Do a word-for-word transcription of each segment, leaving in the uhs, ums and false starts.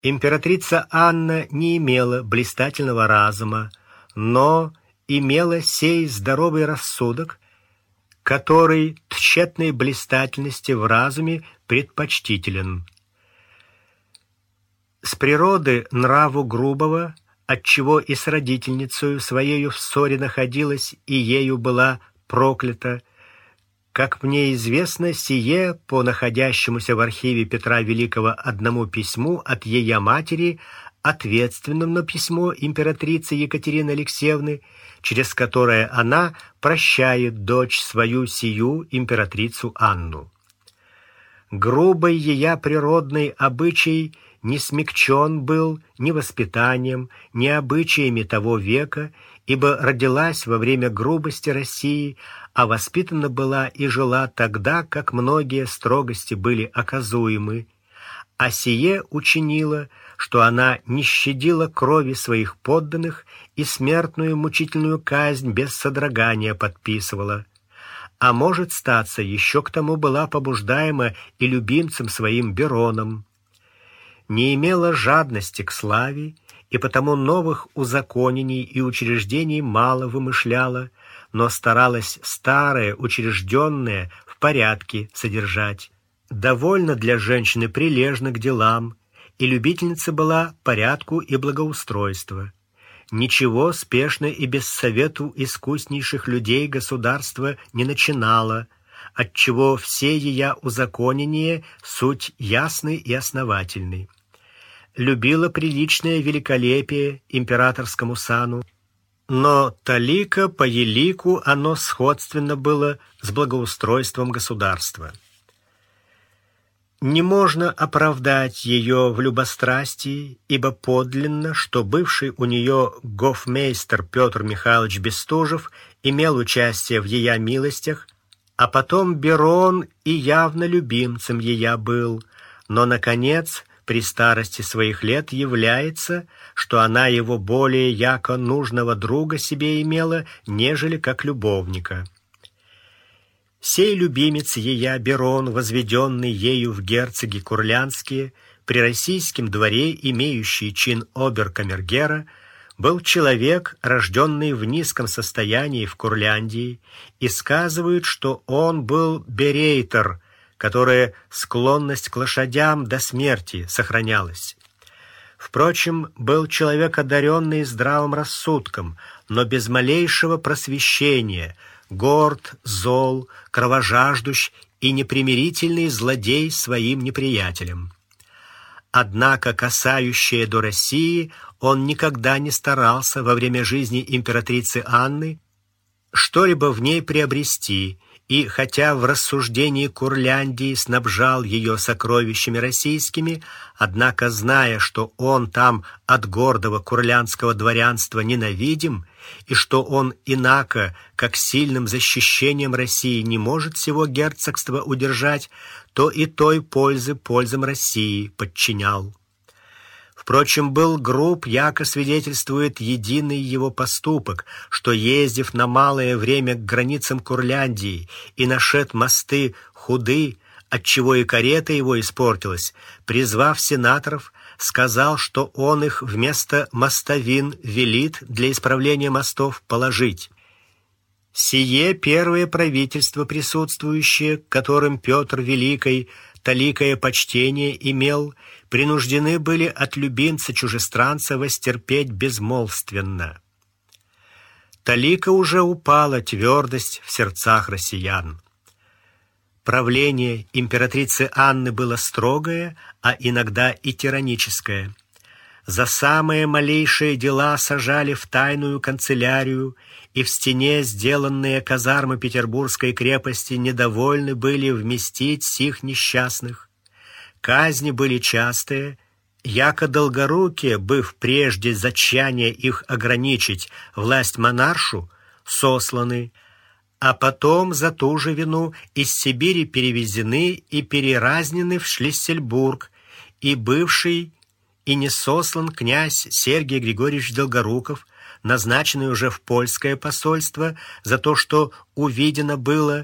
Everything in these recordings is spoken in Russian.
Императрица Анна не имела блистательного разума, но имела сей здоровый рассудок, который тщетной блистательности в разуме предпочтителен. С природы нраву грубого, отчего и с родительницею своею в ссоре находилась и ею была проклята, как мне известно, сие по находящемуся в архиве Петра Великого одному письму от ея матери, ответственному на письмо императрицы Екатерины Алексеевны, через которое она прощает дочь свою сию императрицу Анну. Грубый ея природный обычай не смягчен был ни воспитанием, ни обычаями того века, ибо родилась во время грубости России, а воспитана была и жила тогда, как многие строгости были оказуемы, а сие учинило, что она не щадила крови своих подданных и смертную мучительную казнь без содрогания подписывала. А может статься, еще к тому была побуждаема и любимцем своим Бероном. Не имела жадности к славе, и потому новых узаконений и учреждений мало вымышляла, но старалась старое, учрежденное в порядке содержать. Довольно для женщины прилежна к делам, и любительница была порядку и благоустройства. Ничего спешно и без совету искуснейших людей государства не начинала, отчего все ея узаконения суть ясны и основательны. Любила приличное великолепие императорскому сану, но талика по елику оно сходственно было с благоустройством государства. Не можно оправдать ее в любострастии, ибо подлинно, что бывший у нее гофмейстер Петр Михайлович Бестужев имел участие в ея милостях, а потом Берон и явно любимцем ея был, но, наконец, при старости своих лет является, что она его более яко нужного друга себе имела, нежели как любовника. Сей любимец ея Берон, возведенный ею в герцоги курлянские, при российском дворе имеющий чин обер-камергера, был человек, рожденный в низком состоянии в Курляндии, и сказывают, что он был берейтер, которая склонность к лошадям до смерти сохранялась. Впрочем, был человек одаренный здравым рассудком, но без малейшего просвещения, горд, зол, кровожаждущ и непримирительный злодей своим неприятелям. Однако, касающее до России, он никогда не старался во время жизни императрицы Анны что-либо в ней приобрести, и хотя в рассуждении Курляндии снабжал ее сокровищами российскими, однако, зная, что он там от гордого курлянского дворянства ненавидим, и что он инако, как сильным защищением России, не может всего герцогства удержать, то и той пользы пользам России подчинял. Впрочем, был груб, яко свидетельствует единый его поступок, что, ездив на малое время к границам Курляндии и нашед мосты худы, отчего и карета его испортилась, призвав сенаторов, сказал, что он их вместо мостовин велит для исправления мостов положить. Сие первое правительство присутствующее, которым Петр Великий таликое почтение имел, принуждены были от любимца-чужестранца востерпеть безмолвственно. Талика уже упала твердость в сердцах россиян. Правление императрицы Анны было строгое, а иногда и тираническое. За самые малейшие дела сажали в тайную канцелярию, и в стене сделанные казармы Петербургской крепости недовольны были вместить сих несчастных. Казни были частые, яко долгорукие, быв прежде зачания их ограничить власть монаршу, сосланы, а потом за ту же вину из Сибири перевезены и переразнены в Шлиссельбург, и бывший и не сослан князь Сергий Григорьевич Долгоруков, назначенный уже в польское посольство за то, что увидено было,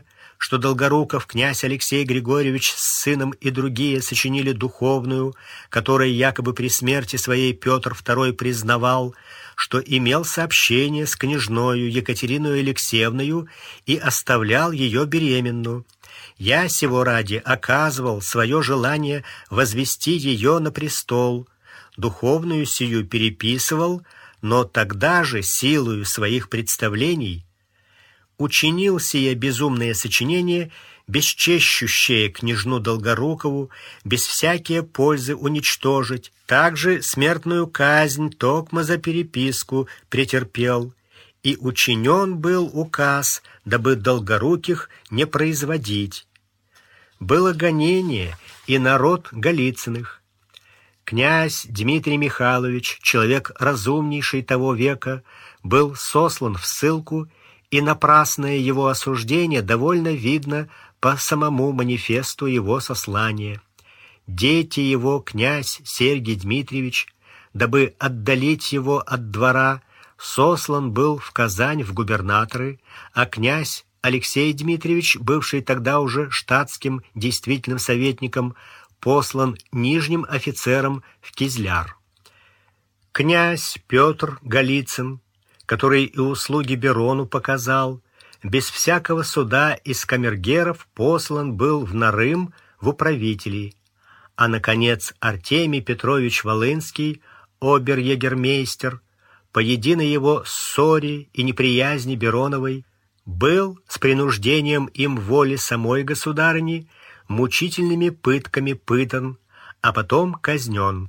что Долгоруков князь Алексей Григорьевич с сыном и другие сочинили духовную, которой якобы при смерти своей Петр второй признавал, что имел сообщение с княжною Екатериной Алексеевною и оставлял ее беременную. Я сего ради оказывал свое желание возвести ее на престол, духовную сию переписывал, но тогда же силою своих представлений учинил сие безумное сочинение, бесчещущее княжну Долгорукову, без всякие пользы уничтожить, также смертную казнь токмо за переписку претерпел, и учинен был указ, дабы Долгоруких не производить. Было гонение и народ Голицыных. Князь Дмитрий Михайлович, человек разумнейший того века, был сослан в ссылку, и напрасное его осуждение довольно видно по самому манифесту его сослания. Дети его, князь Сергий Дмитриевич, дабы отдалить его от двора, сослан был в Казань в губернаторы, а князь Алексей Дмитриевич, бывший тогда уже штатским действительным советником, послан нижним офицером в Кизляр. Князь Петр Голицын, который и услуги Берону показал, без всякого суда из камергеров послан был в Нарым в управители, а, наконец, Артемий Петрович Волынский, обер-егермейстер, по единой его ссоре и неприязни Бероновой, был с принуждением им воли самой государыни мучительными пытками пытан, а потом казнен.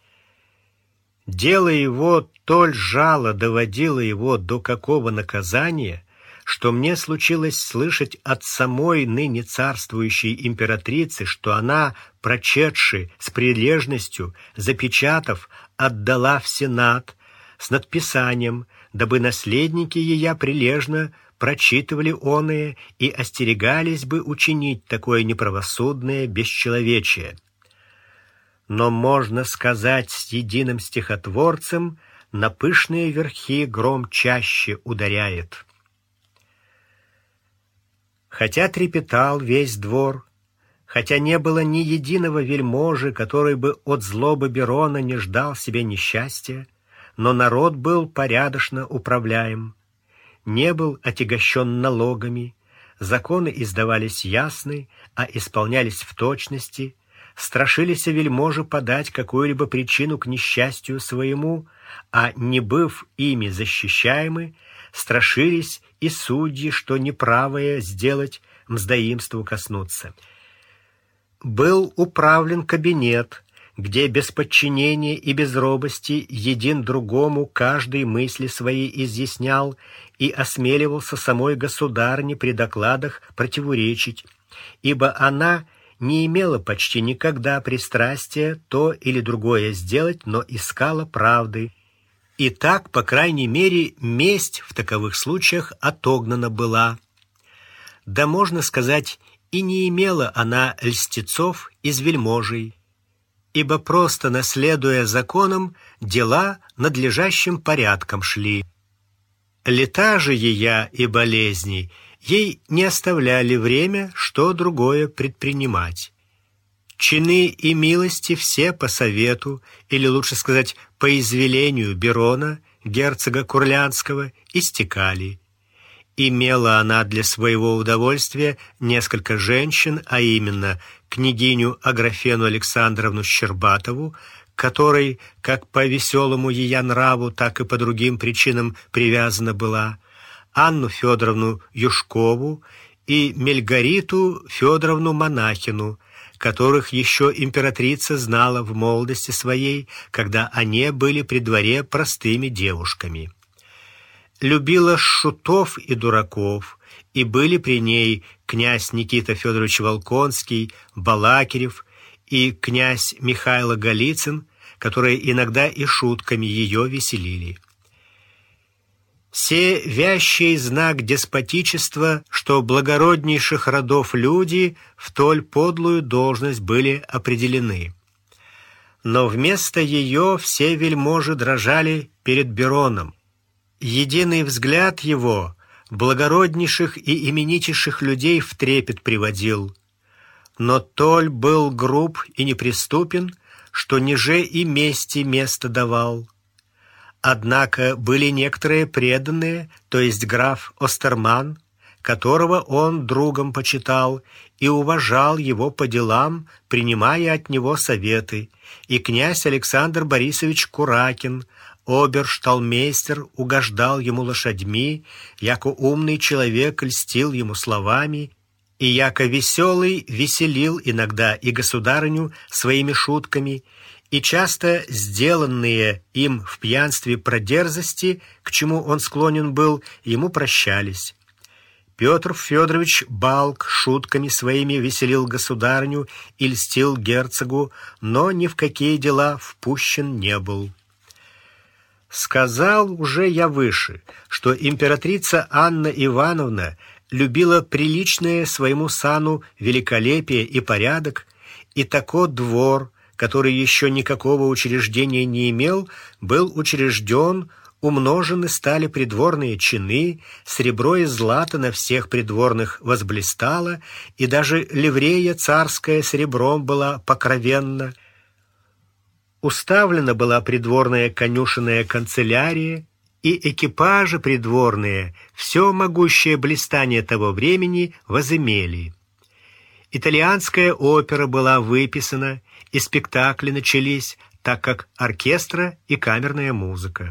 Дело его толь жало доводило его до какого наказания, что мне случилось слышать от самой ныне царствующей императрицы, что она, прочетши с прилежностью, запечатав, отдала в Сенат с надписанием, дабы наследники ея прилежно прочитывали оное и остерегались бы учинить такое неправосудное бесчеловечие. Но можно сказать с единым стихотворцем, на пышные верхи гром чаще ударяет. Хотя трепетал весь двор, хотя не было ни единого вельможи, который бы от злобы Берона не ждал себе несчастья, но народ был порядочно управляем, не был отягощен налогами, законы издавались ясны, а исполнялись в точности, страшились вельможи подать какую-либо причину к несчастью своему, а не быв ими защищаемы, страшились и судьи, что неправое сделать, мздоимству коснуться. Был управлен кабинет, где без подчинения и без робости един другому каждой мысли свои изъяснял и осмеливался самой государыне при докладах противоречить, ибо она не имела почти никогда пристрастия то или другое сделать, но искала правды. И так, по крайней мере, месть в таковых случаях отогнана была. Да, можно сказать, и не имела она льстецов из вельможей, ибо просто наследуя законам, дела надлежащим порядком шли. Лета же ея и болезней ей не оставляли время, что другое предпринимать. Чины и милости все по совету, или лучше сказать, по извелению Берона, герцога Курлянского, истекали. Имела она для своего удовольствия несколько женщин, а именно княгиню Аграфену Александровну Щербатову, которой, как по веселому ея нраву, так и по другим причинам привязана была, Анну Федоровну Юшкову и Мельгариту Федоровну Монахину, которых еще императрица знала в молодости своей, когда они были при дворе простыми девушками. Любила шутов и дураков, и были при ней князь Никита Федорович Волконский, Балакирев и князь Михайло Голицын, которые иногда и шутками ее веселили. Се вящий знак деспотичества, что благороднейших родов люди в толь подлую должность были определены. Но вместо ее все вельможи дрожали перед Бероном. Единый взгляд его благороднейших и именитейших людей в трепет приводил. Но толь был груб и неприступен, что ниже и мести место давал. Однако были некоторые преданные, то есть граф Остерман, которого он другом почитал и уважал его по делам, принимая от него советы, и князь Александр Борисович Куракин, обершталмейстер, угождал ему лошадьми, яко умный человек льстил ему словами, и яко веселый веселил иногда и государыню своими шутками, и часто сделанные им в пьянстве продерзости, к чему он склонен был, ему прощались. Петр Федорович Балк шутками своими веселил государыню и льстил герцогу, но ни в какие дела впущен не был. Сказал уже я выше, что императрица Анна Ивановна любила приличное своему сану великолепие и порядок, и тако двор, который еще никакого учреждения не имел, был учрежден, умножены стали придворные чины, серебро и злато на всех придворных возблистало, и даже ливрея царская серебром была покровенна. Уставлена была придворная конюшенная канцелярия, и экипажи придворные все могущее блистание того времени возымели. Итальянская опера была выписана, и спектакли начались, так как оркестра и камерная музыка.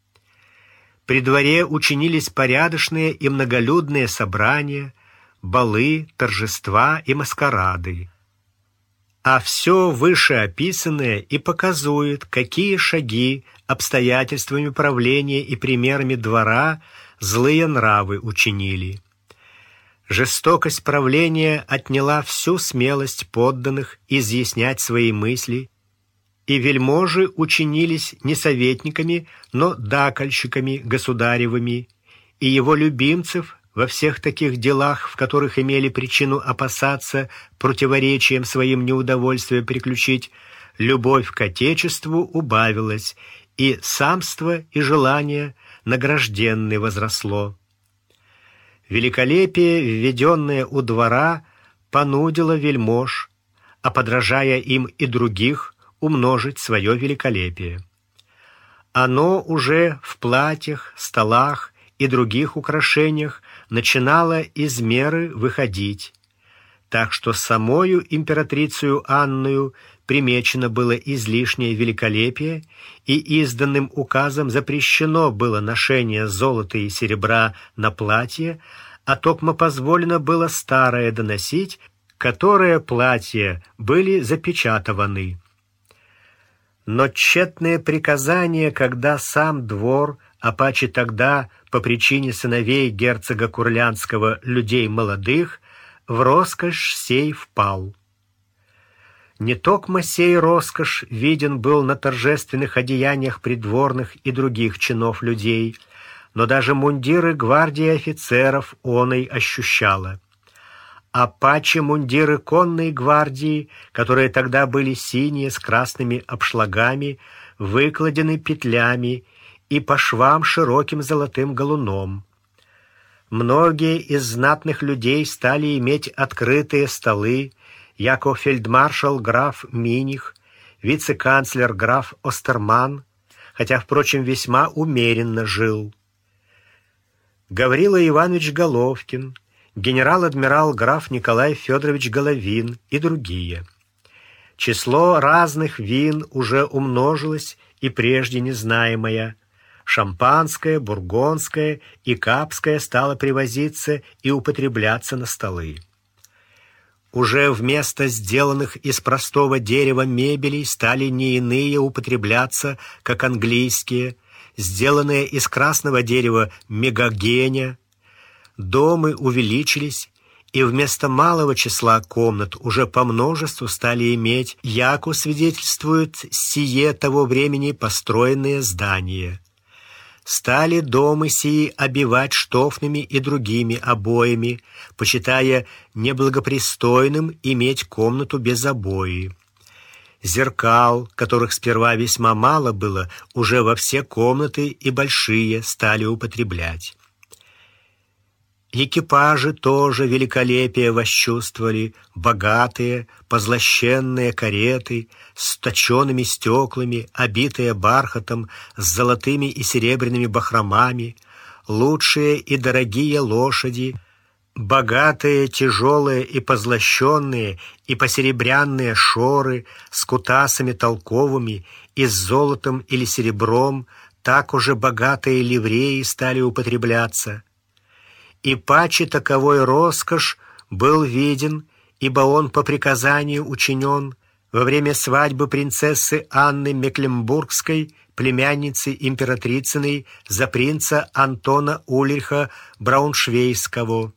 При дворе учинились порядочные и многолюдные собрания, балы, торжества и маскарады. А все вышеописанное и показует, какие шаги обстоятельствами правления и примерами двора злые нравы учинили. Жестокость правления отняла всю смелость подданных изъяснять свои мысли, и вельможи учинились не советниками, но дакольщиками государевыми, и его любимцев во всех таких делах, в которых имели причину опасаться противоречием своим неудовольствия приключить, любовь к отечеству убавилась, и самство и желание награжденное возросло. Великолепие, введенное у двора, понудило вельмож, а подражая им и других, умножить свое великолепие. Оно уже в платьях, столах и других украшениях начинало из меры выходить, так что самою императрицею Анною примечено было излишнее великолепие, и изданным указом запрещено было ношение золота и серебра на платье, а токмо позволено было старое доносить, которые платья были запечатованы. Но тщетные приказания, когда сам двор, а паче тогда, по причине сыновей герцога Курлянского, людей молодых, в роскошь сей впал. Не токмо сей роскошь виден был на торжественных одеяниях придворных и других чинов людей, но даже мундиры гвардии офицеров оной ощущала. А паче мундиры конной гвардии, которые тогда были синие с красными обшлагами, выкладены петлями и по швам широким золотым галуном. Многие из знатных людей стали иметь открытые столы, яко фельдмаршал граф Миних, вице-канцлер граф Остерман, хотя, впрочем, весьма умеренно жил. Гаврила Иванович Головкин, генерал-адмирал граф Николай Федорович Головин и другие. Число разных вин уже умножилось и прежде незнаемое. Шампанское, бургундское и капское стало привозиться и употребляться на столы. Уже вместо сделанных из простого дерева мебелей стали не иные употребляться, как английские, сделанные из красного дерева мегагеня. Домы увеличились, и вместо малого числа комнат уже по множеству стали иметь, яко свидетельствует сие того времени построенные здания. Стали дома сии обивать штофными и другими обоями, почитая неблагопристойным иметь комнату без обои. Зеркал, которых сперва весьма мало было, уже во все комнаты и большие стали употреблять. Экипажи тоже великолепие восчувствовали, богатые, позлощенные кареты с точеными стеклами, обитые бархатом, с золотыми и серебряными бахромами, лучшие и дорогие лошади, богатые, тяжелые и позлощенные и посеребрянные шоры с кутасами толковыми и с золотом или серебром, так уже богатые ливреи стали употребляться. И паче таковой роскошь был виден, ибо он по приказанию учинен во время свадьбы принцессы Анны Мекленбургской, племянницы императрицыной, за принца Антона Ульриха Брауншвейгского.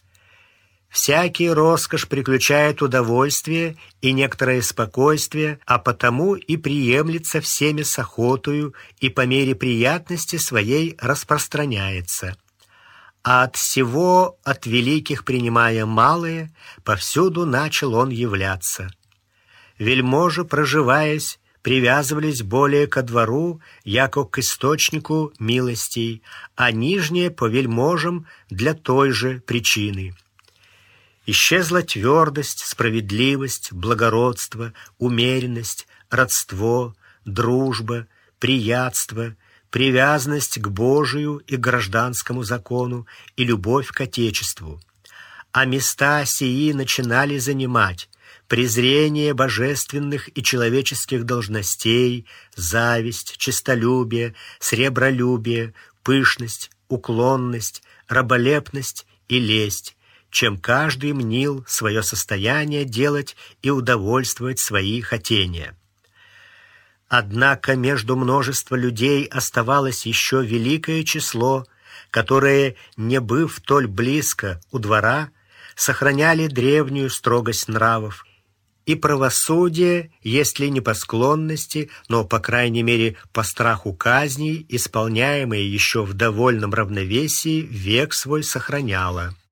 Всякий роскошь приключает удовольствие и некоторое спокойствие, а потому и приемлется всеми с охотою и по мере приятности своей распространяется. А от всего, от великих принимая малые, повсюду начал он являться. Вельможи, проживаясь, привязывались более ко двору, яко к источнику милостей, а нижние по вельможам для той же причины. Исчезла твердость, справедливость, благородство, умеренность, родство, дружба, приятство, привязанность к Божию и гражданскому закону и любовь к Отечеству. А места сии начинали занимать презрение божественных и человеческих должностей, зависть, честолюбие, сребролюбие, пышность, уклонность, раболепность и лесть, чем каждый мнил свое состояние делать и удовольствовать свои хотения. Однако между множества людей оставалось еще великое число, которые, не быв толь близко у двора, сохраняли древнюю строгость нравов и правосудие, если не по склонности, но, по крайней мере, по страху казней, исполняемые еще в довольном равновесии, век свой сохраняло.